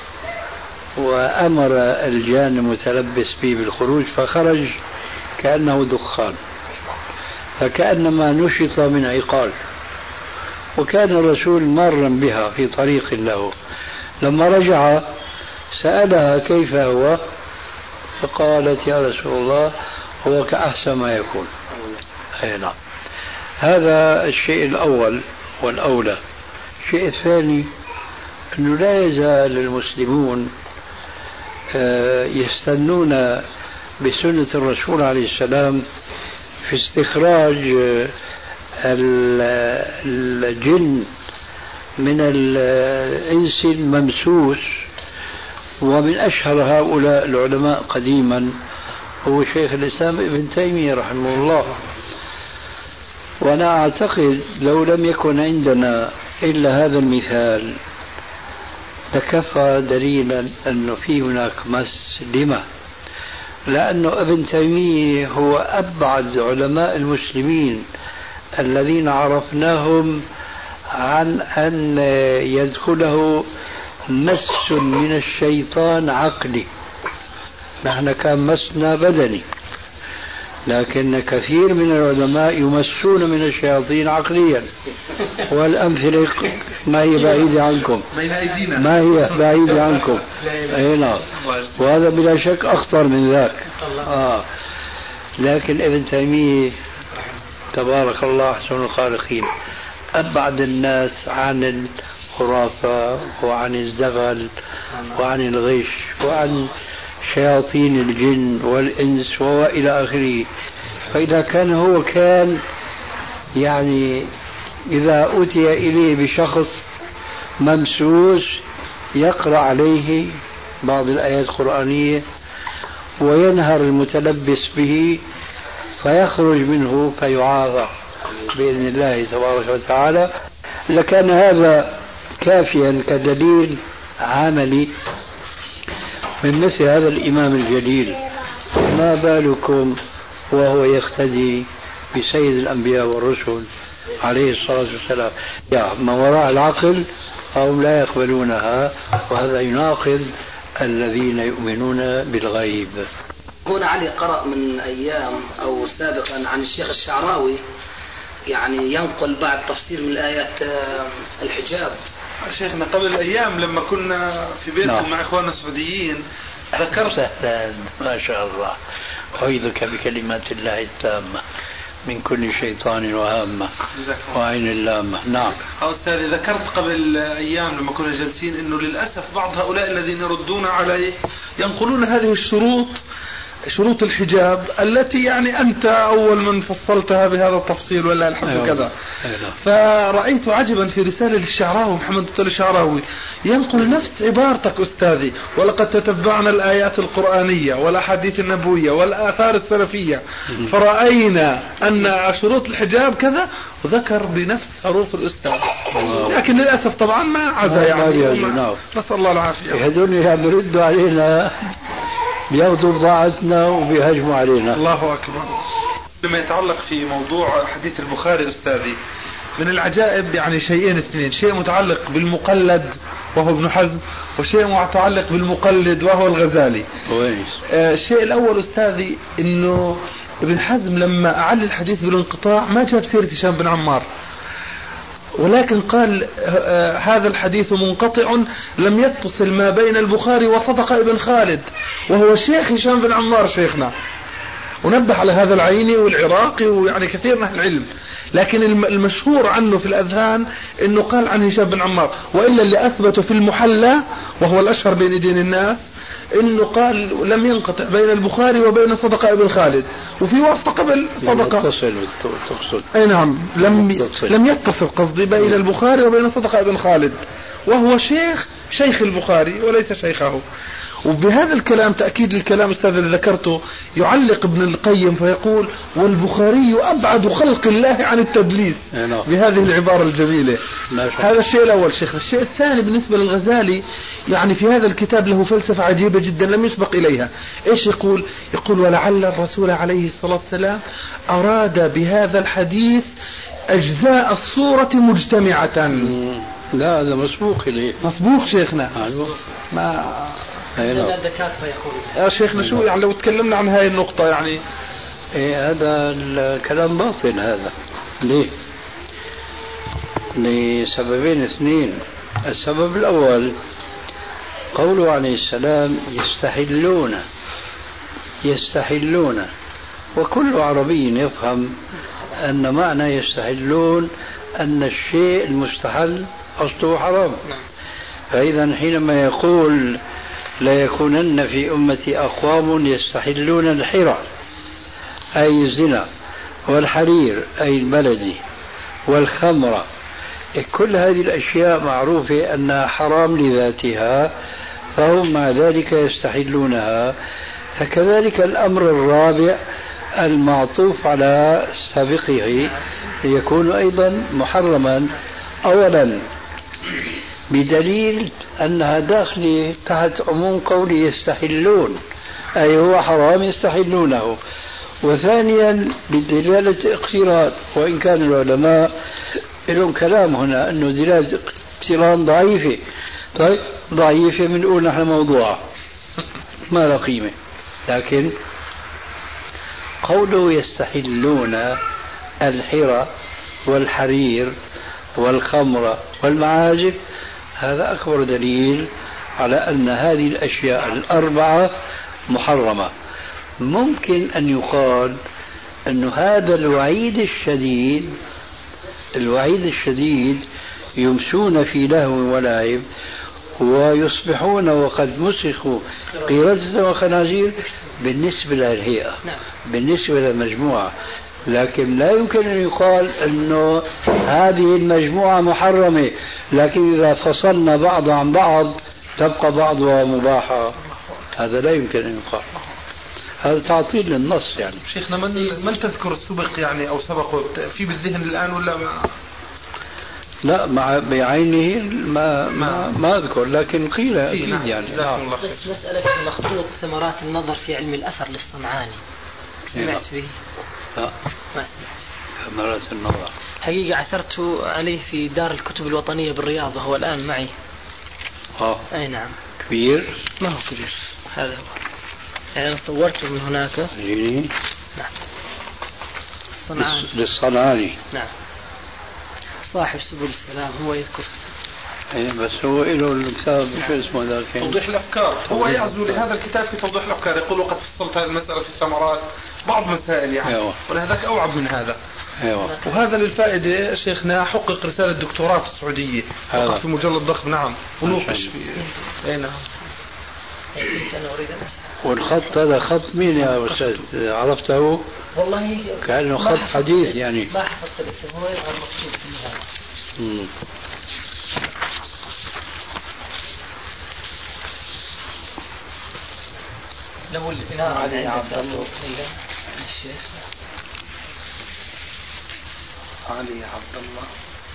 وأمر الجان المتلبس به بالخروج، فخرج كأنه دخان، فكأنما نشط من عقال. وكان الرسول مارا بها في طريق له، لما رجع سألها كيف هو، فقالت: يا رسول الله هو كأحسن ما يكون. أي نعم. هذا الشيء الأول والأولى. الشيء الثاني أنه لا يزال المسلمون يستنون بسنة الرسول عليه السلام في استخراج الجن من الإنس الممسوس، ومن أشهر هؤلاء العلماء قديما هو شيخ الإسلام ابن تيمية رحمه الله. وأنا أعتقد لو لم يكن عندنا إلا هذا المثال لكفى دليلا أنه في هناك مس. لما؟ لأنه ابن تيمية هو أبعد علماء المسلمين الذين عرفناهم عن أن يدخله مس من الشيطان عقلي. نحن كان مسنا بدني، لكن كثير من العلماء يمسون من الشياطين عقليا، والأمثلة ما هي بعيدة عنكم، أي نعم، وهذا بلا شك أخطر من ذاك. لكن ابن تيمية تبارك الله أحسن الخالقين أبعد الناس عن الخرافة وعن الزغل وعن الغش وعن شياطين الجن والإنس وإلى آخره. فإذا كان هو يعني إذا أتي إليه بشخص ممسوس يقرأ عليه بعض الآيات القرآنية وينهر المتلبس به فيخرج منه فيعافى بإذن الله تبارك وتعالى، لكان هذا كافيا كدليل عملي من مثل هذا الإمام الجليل. ما بالكم وهو يقتدي بسيد الأنبياء والرسل عليه الصلاة والسلام؟ ما وراء العقل هم لا يقبلونها، وهذا يناقض الذين يؤمنون بالغيب.
هنا علي قرأ من أيام أو سابقا عن الشيخ الشعراوي يعني ينقل بعض تفسير من الآيات الحجاب.
شيخنا قبل الأيام لما كنا في بيتكم مع إخواننا السعوديين ذكرت
ما شاء الله أعيذك بكلمات الله التامة من كل شيطان وهامة وعين اللامة. نعم
أستاذي، ذكرت قبل أيام لما كنا جالسين أنه للأسف بعض هؤلاء الذين يردون عليه ينقلون هذه الشروط، شروط الحجاب التي يعني أنت أول من فصلتها بهذا التفصيل ولا الحمد كذا. فرأيت عجبا في رسالة للشعراوي محمد بن الشعراوي ينقل نفس عبارتك أستاذي: ولقد تتبعنا الآيات القرآنية والأحاديث النبوية والآثار السلفية فرأينا أن شروط الحجاب كذا، وذكر بنفس حروف الأستاذ. لكن للأسف طبعا ما عزا يعني نسأل الله العافية.
هذول يردوا علينا بياخذوا بضاعتنا وبيهجموا علينا.
الله أكبر. لما يتعلق في موضوع حديث البخاري أستاذي، من العجائب يعني شيئين اثنين: شيء متعلق بالمقلد وهو ابن حزم، وشيء متعلق بالمقلد وهو الغزالي. الشيء الأول أستاذي إنه ابن حزم لما أعل الحديث بالانقطاع ما جاب سيرة هشام بن عمار، ولكن قال هذا الحديث منقطع لم يتصل ما بين البخاري وصدقة ابن خالد وهو شيخ هشام بن عمار شيخنا، ونبه على هذا العيني والعراقي ويعني كثير من العلم. لكن المشهور عنه في الأذهان أنه قال عن هشام بن عمار، وإلا اللي أثبته في المحلى وهو الأشهر بين أيدين الناس أنه قال لم ينقطع بين البخاري وبين صدقة ابن خالد، وفي واسطة قبل صدقة.
تقصد
أي نعم، لم يتصل قصدي بين البخاري وبين صدقة ابن خالد، وهو شيخ البخاري وليس شيخه. وبهذا الكلام تأكيد الكلام أستاذ اللي ذكرته يعلق ابن القيم فيقول: والبخاري أبعد خلق الله عن التدليس، بهذه العبارة الجميلة. هذا الشيء الأول شيخ. الشيء الثاني بالنسبة للغزالي، يعني في هذا الكتاب له فلسفة عجيبة جدا لم يسبق إليها. إيش يقول؟ ولعل الرسول عليه الصلاة والسلام أراد بهذا الحديث أجزاء الصورة مجتمعة.
لا هذا مسبوق إليه.
مسبوق شيخنا. ما
الدكاترة يقولون
يا شيخنا شو يعني لو تكلمنا عن هاي النقطة يعني
هذا الكلام باطل. هذا ليه؟ لسببين اثنين. السبب الأول قوله عليه السلام يستحلون، وكل عربي يفهم أن معنى يستحلون أن الشيء المستحل أصله حرام. فإذا حينما يقول ليكونن في أمتي أقوام يستحلون الحرى أي الزنا، والحرير أي البلدي، والخمر. كل هذه الأشياء معروفة أنها حرام لذاتها، فهم مع ذلك يستحلونها. فكذلك الأمر الرابع المعطوف على سابقه يكون أيضا محرما، أولا بدليل أنها داخلة تحت عموم قوله يستحلون، أي هو حرام يستحلونه. وثانيا بدلالة اقتران، وإن كان العلماء لهم كلام هنا أنه دلالة اقتران ضعيفة. طيب ضعيفة بنقول نحن موضوع ما له قيمة، لكن قوله يستحلون الحرى والحرير والخمر والمعازف هذا أكبر دليل على أن هذه الأشياء الأربعة محرمة. ممكن أن يقال أن هذا الوعيد الشديد يمسون في لهو ولعب ويصبحون وقد مسخوا قردة وخنازير بالنسبة للهيئة، بالنسبة للمجموعة، لكن لا يمكن أن يقال أنه هذه المجموعة محرمة، لكن إذا فصلنا بعض عن بعض تبقى بعضها مباحة. هذا لا يمكن أن يقال، هذا تعطيل للنص. يعني
شيخنا من تذكر السبق يعني أو سبقه في بالذهن الآن ولا ما؟
لا مع بعينه ما أذكر، لكن قيل أكيد.
نعم.
يعني
بس مسألة مخطوط ثمرات النظر في علم الأثر للصنعاني سمعت به؟
لا
ما سمعت.
ثمرات النظر
حقيقة عثرت عليه في دار الكتب الوطنية بالرياض وهو الآن معي. أي نعم.
كبير؟
ما هو كبير، هذا هو. يعني أنا صورته من هناك. نعم. الصنعاني.
للصنعاني.
نعم. صاحب سبل السلام هو يذكر.
ايه بس هو له الكتاب شو اسمه ذاك؟
توضيح الأفكار. هو يعزو لهذا الكتاب في توضيح الأفكار، يقول وقد فصلت هذه المسألة في الثمرات بعض مسائل يعني. ولهذاك أوعب من هذا. وهذا للفائدة شيخنا حقق رسالة دكتوراه في السعودية فقط في مجلد ضخم. نعم. ونوقش في نعم.
والخط هذا خط مين يا أستاذ عرفته؟
والله
كأنه خط حديث يعني.
ما حفظت الاسم، هو يظهر مكتوب في النهاية. لو الإنارة علي عبد الله الشيخ
علي عبد الله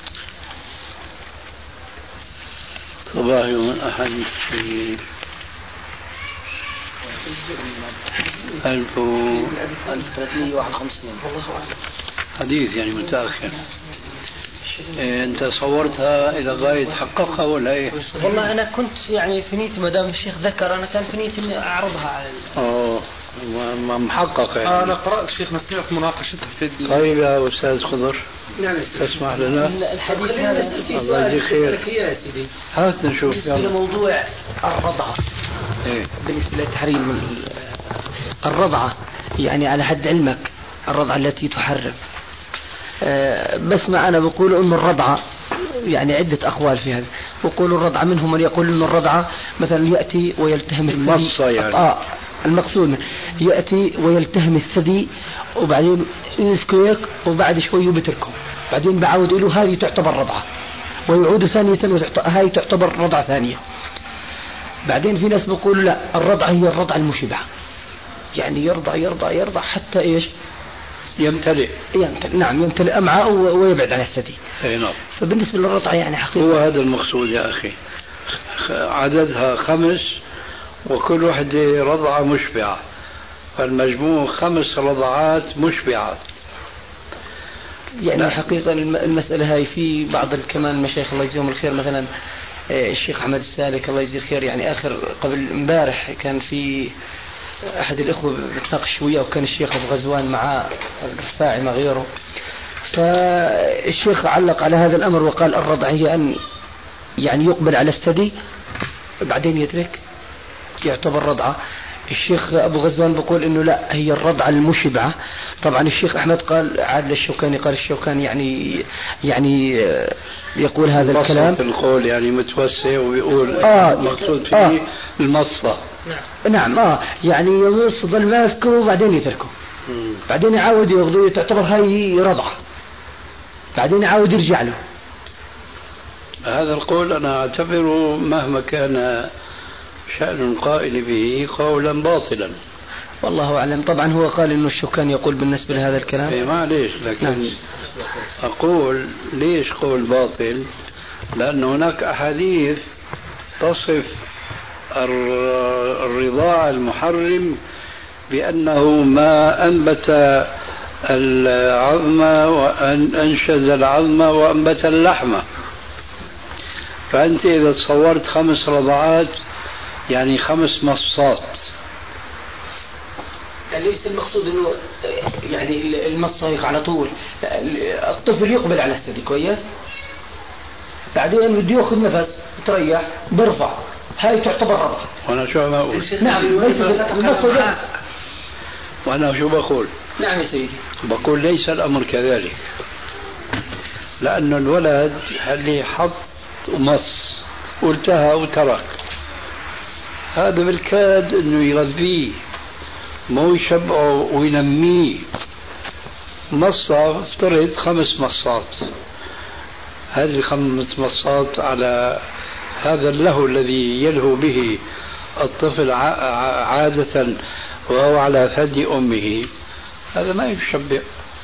صباح يوم الأحد في
1351
حديث يعني متأخر. أنت صورتها إذا غاية تحققها ولا إيه؟
والله أنا كنت يعني في نيتي ما دام الشيخ ذكر أنا كان في نيتي إني أعرضها على
ما محقق يعني.
أنا قرأت شيخنا سمعت مناقشتها في
طيب يا أستاذ خضر تسمح لنا
الحديث هذا.
الله يجزيك خير.
يا سيدي
هات نشوف.
بالنسبة لموضوع الرضعة بالنسبة للتحريم الرضعة يعني على حد علمك الرضعة التي تحرم بسمع أنا بقول أن الرضعة يعني عدة أقوال في هذا. بقول الرضعة منهم من يقول أن الرضعة مثلا يأتي ويلتهم الثدي يعني. المقصود يأتي ويلتهم الثدي وبعدين يسكيك وبعد شوي بتركه، بعدين بعود له هذه تعتبر رضعة، ويعود ثانية هذه تعتبر رضعة ثانية. بعدين في ناس بيقولوا لا الرضعة هي الرضعة المشبعة، يعني يرضع حتى إيش
يمتلئ.
نعم يمتلئ أمعاء ويبعد عن الثدي.
نعم.
فبالنسبة للرضعة يعني حقيقة
هو هذا المقصود يا أخي، عددها 5 وكل وحدة رضعة مشبعة، فالمجموع 5 رضعات مشبعات.
يعني حقيقة المسألة هاي في بعض كمان المشايخ الله يجزيهم الخير، مثلا الشيخ أحمد السالك الله يجزيه الخير، يعني قبل امبارح كان في أحد الإخوة بتناقش شوية وكان الشيخ أبو غزوان مع الرفاعي مع غيره، فالشيخ علق على هذا الأمر وقال الرضع هي أن يعني يقبل على الثدي بعدين يترك يعتبر رضعة. الشيخ أبو غزوان بيقول إنه لا، هي الرضعة المشبعة. طبعا الشيخ أحمد قال عاد الشوكاني، قال الشوكاني يعني يقول هذا الكلام
القول يعني متوسع ويقول المقصود فيه المصة.
نعم يعني يمص ظل ماسكه وبعدين يتركه، بعدين يعاود ياخذه، تعتبر هاي رضعة، بعدين يعاود يرجع له.
هذا القول أنا أعتبره مهما كان شأن القائل به قولا باطلا.
والله أعلم. طبعا هو قال إنه الشوكاني يقول بالنسبة لهذا الكلام
معليش، لكن أقول ليش قول باطل؟ لأن هناك أحاديث تصف الرضاع المحرم بأنه ما أنبت العظم وأنشز العظم وأنبت اللحم. فأنت إذا تصورت 5 رضعات يعني 5 مصات.
يعني ليس المقصود انه يعني المصة على طول، الطفل يقبل على الثدي كويس، بعدين بده ياخذ نفس يتريح برفع، هاي تعتبر رضعة.
وانا شو ما اقول؟
نعم ليس المصة.
وانا شو بقول؟
نعم يا سيدي،
بقول ليس الامر كذلك، لانه الولد اللي حط مص وانتهى وترك، هذا بالكاد انه يغذيه مو يشبعه وينميه. مصة افترض 5 مصات، هذه 5 مصات على هذا اللهو الذي يلهو به الطفل عادة وهو على ثدي أمه، هذا ما يشبع،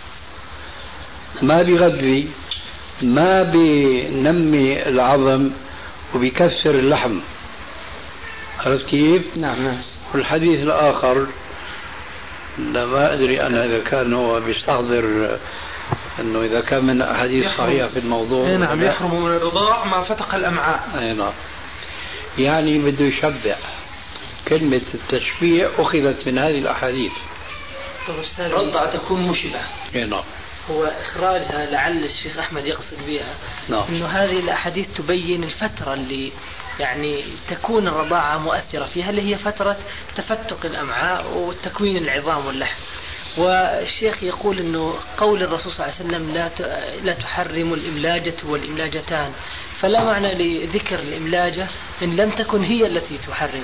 ما بيغذي، ما بينمي العظم وبيكسر اللحم. عرفت كيف؟
نعم.
والحديث الآخر لا ما أدري أنا إذا كان هو بيستحضر أنه إذا كان من أحاديث صحيحة في الموضوع.
نعم يحرم من الرضاع ما فتق الأمعاء.
نعم يعني بده يشبع. كلمة التشبيع أخذت من هذه الأحاديث.
رضعة تكون مشبعة.
نعم.
هو إخراجها لعل الشيخ أحمد يقصد بها أنه هذه الأحاديث تبين الفترة اللي يعني تكون الرضاعة مؤثرة فيها، اللي هي فترة تفتق الأمعاء وتكوين العظام واللحم. والشيخ يقول أنه قول الرسول صلى الله عليه وسلم لا تحرم الإملاجة والإملاجتان، فلا معنى لذكر الإملاجة إن لم تكن هي التي تحرم.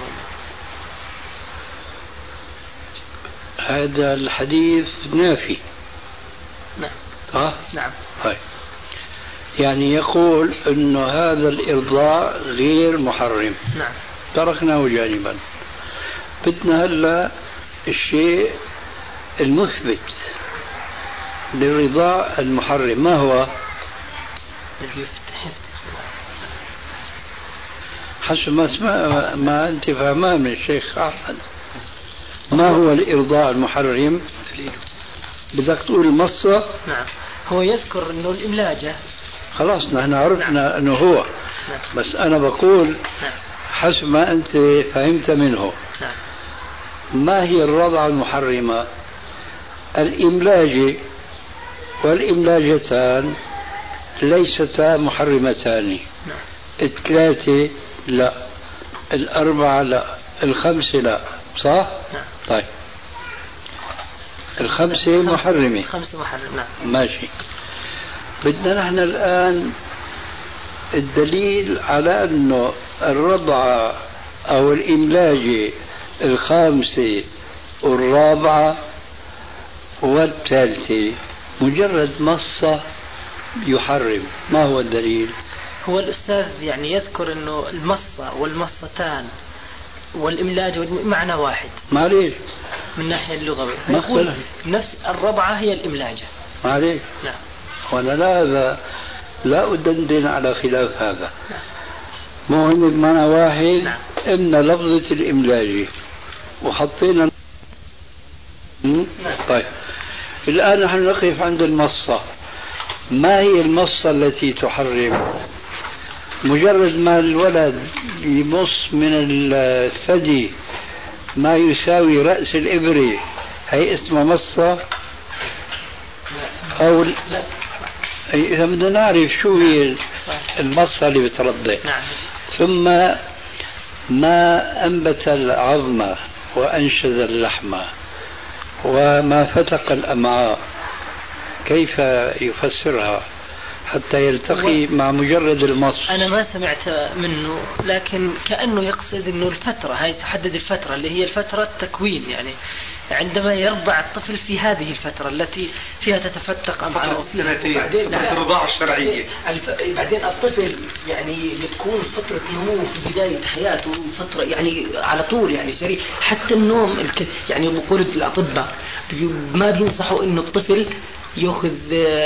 هذا الحديث نافي.
نعم.
نعم. هاي. يعني يقول انه هذا الارضاع غير محرم.
نعم.
تركناه جانبا. بدنا هلا الشيء المثبت للرضاع المحرم ما هو؟ حسب ما انت فهمان من الشيخ احمد. ما هو الارضاع المحرم؟ بدك تقول المصة.
نعم. هو يذكر انه الاملاجة.
خلاص نحن عرفنا انه هو.
نعم.
بس انا بقول
نعم.
حسب ما انت فهمت منه.
نعم.
ما هي الرضعة المحرمة؟ الإملاج والإملاجتان ليستا محرمتان.
نعم.
3 لا، 4 لا، 5 لا، صح؟
نعم.
طيب 5 محرمة.
5 محرمة. نعم.
ماشي. بدنا نحن الآن الدليل على أنه الرضعة أو الإملاج 5 والرابعة والثالثة مجرد مصة يحرم. ما هو الدليل؟
هو الأستاذ يعني يذكر أنه المصة والمصتان والإملاج معنى واحد.
معليش.
من ناحية اللغوية يقول نفس الرضعة هي الإملاجة.
معليش.
نعم.
وأنا لا أدندن على خلاف هذا. نعم. مهم بمعنى واحد.
نعم.
إن لفظة الإملاج وحطينا. نعم. طيب الآن نحن نقف عند المصة. ما هي المصة التي تحرم؟ مجرد ما الولد يمص من الثدي ما يساوي رأس الإبرة هي اسمها مصة؟ أو إذا بدنا نعرف شو هي المصة اللي بترضع.
نعم.
ثم ما أنبت العظم وأنشز اللحم وما فتق الأمعاء، كيف يفسرها حتى يلتقي مع مجرد المص؟
أنا ما سمعت منه، لكن كأنه يقصد أنه الفترة هاي تحدد الفترة اللي هي الفترة التكوين، يعني عندما يرضع الطفل في هذه الفترة التي فيها تتفتق أمعاءه
سنتين الرضاعة الشرعية.
بعدين الطفل يعني بتكون فترة نمو في بداية حياته، فترة يعني على طول يعني سريع. حتى النوم يعني بقول الأطباء ما بينصحوا إنه الطفل يأخذ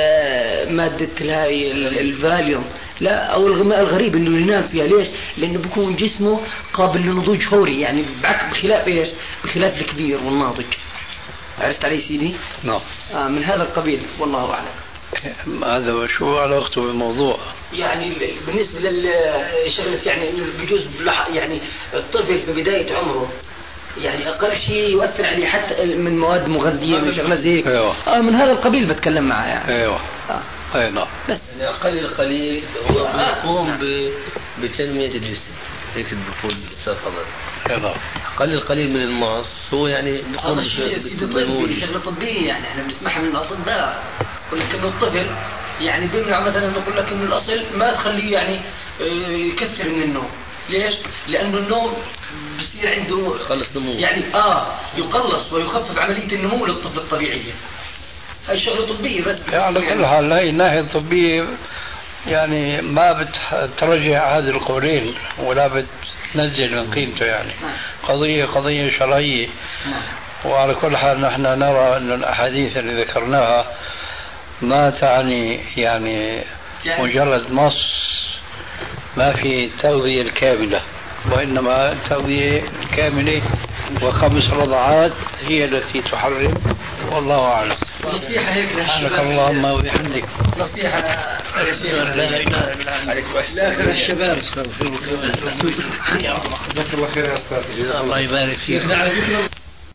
مادة الفاليوم لا أو الغماء الغريب إنه ينام فيها. ليش؟ لأنه بيكون جسمه قابل للنضوج فوري، يعني بخلاف إيش؟ بخلاف الكبير والناضج. عرفت علي سيدي؟
نعم.
من هذا القبيل والله أعلم.
هذا وشو علاقته بالموضوع؟
يعني بالنسبة للشغلة يعني إنه بيجوز يعني الطفل في بداية عمره يعني أقل شيء يؤثر عليه حتى من مواد مغذية من شغلة زي هيك.
أيوة.
من هذا القبيل بتكلم معه يعني.
أيوة. أي نعم.
بس
يعني أقل القليل هو بيقوم بتنمية الجسم، هيك بقول الأستاذ فضل.
نعم.
أقل القليل من المعص هو يعني بيقوم
بشغلة شغلة طبية، يعني احنا بنسمعها من الأطباء يقول لك إنه الطفل يعني بيمنع مثلا، نقول لك إنه الأصل ما تخليه يعني يكثر من النوم. ليش؟ لأنه النوم بصير عنده
يخلص نمو،
يعني يقلص ويخفف عملية النمو للطفل الطبيعية. هاي شغلة طبية بس.
على كل حال هاي الناحية الطبية يعني ما بترجع هذه القولين ولا بتنزل من قيمته، يعني قضية شرعية. وعلى كل حال نحن نرى أن الأحاديث اللي ذكرناها ما تعني يعني مجرد نص، ما في التغذية الكاملة، وإنما التغذية الكاملة و5 رضعات هي التي تحرم، والله أعلم.
نصيحة هيك
سبحانك اللهم وبحمدك.
نصيحة يا شيخ للشباب.
جزاك الله خير يا أستاذ.
الله يبارك فيك.